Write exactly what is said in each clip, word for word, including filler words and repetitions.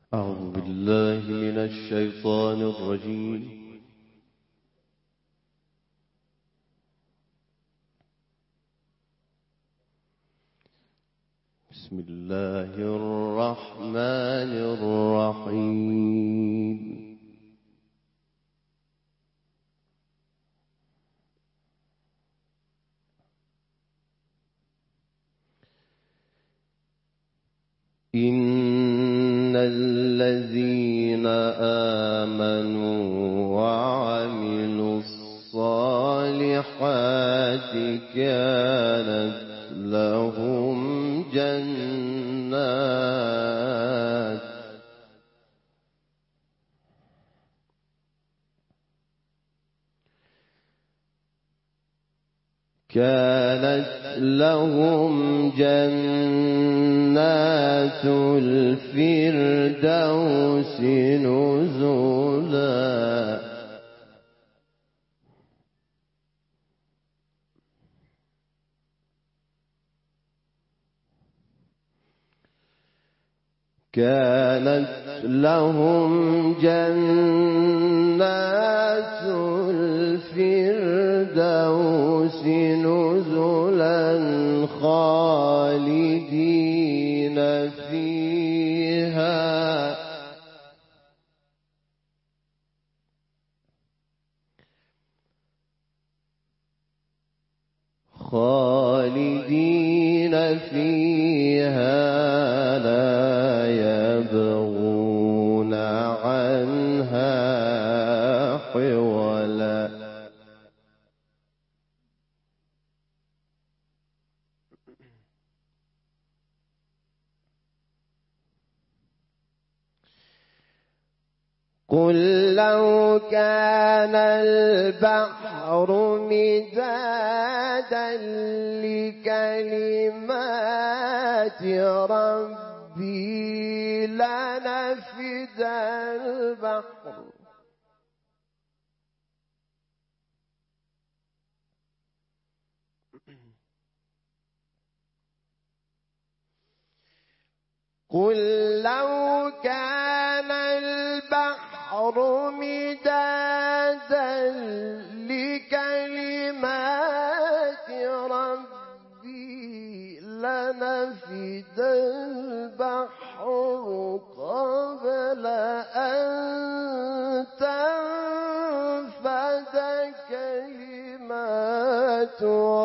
أعوذ بالله من الشيطان الرجيم. بسم الله الرحمن الرحيم. إن الذين آمنوا وعملوا الصالحات كانت لهم جنات كانت لهم جنات الفردوس نزلا كانت لهم جنات الفردوس نزلا خالدين فيها خالدين فيها لا يبغون عنها حولا. قل لو كان البحر مدادا لكلمات ربي لنفد البحر قل لو كان البحر مدادا لكلمات ربي لنفد البحر قبل أن تنفد كلمات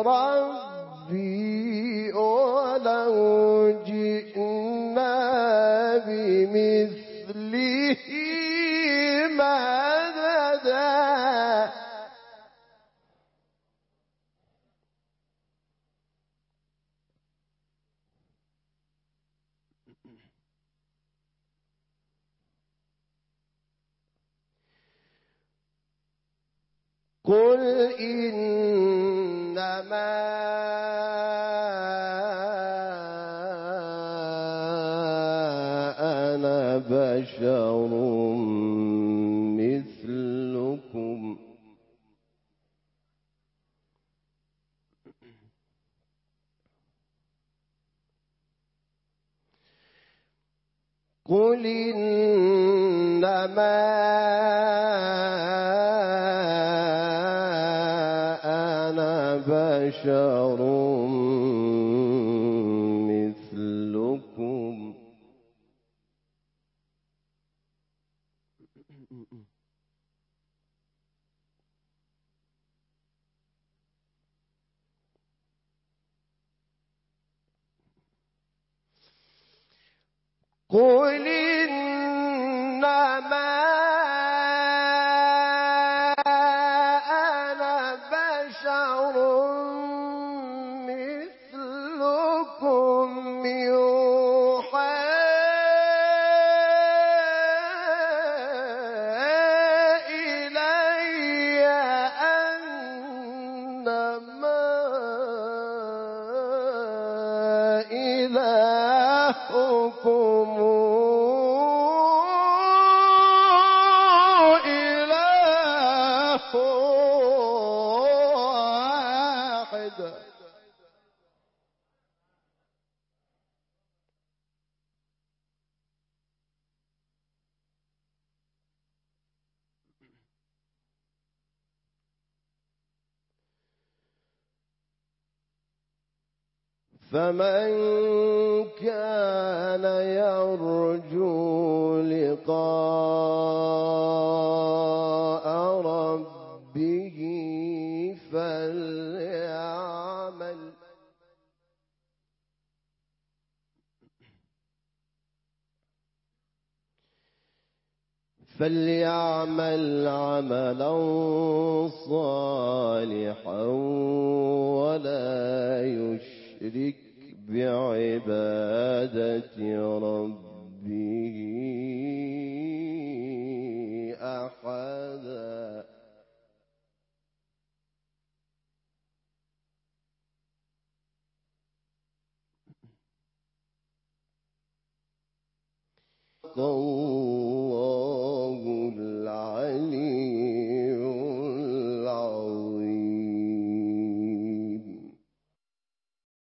ربي ولو جئنا بمثله مددا. قل إنما أنا بشر مثلكم قل إنما أنا بشر مثلكم قل إنما أنا بشر مثلكم يوحى إلي أنما إلهكم إله واحد. فمن كان يرجو لقاء ربه فليعمل فليعمل عملا صالحا ولا يشرك بعبادة ربه أحدا.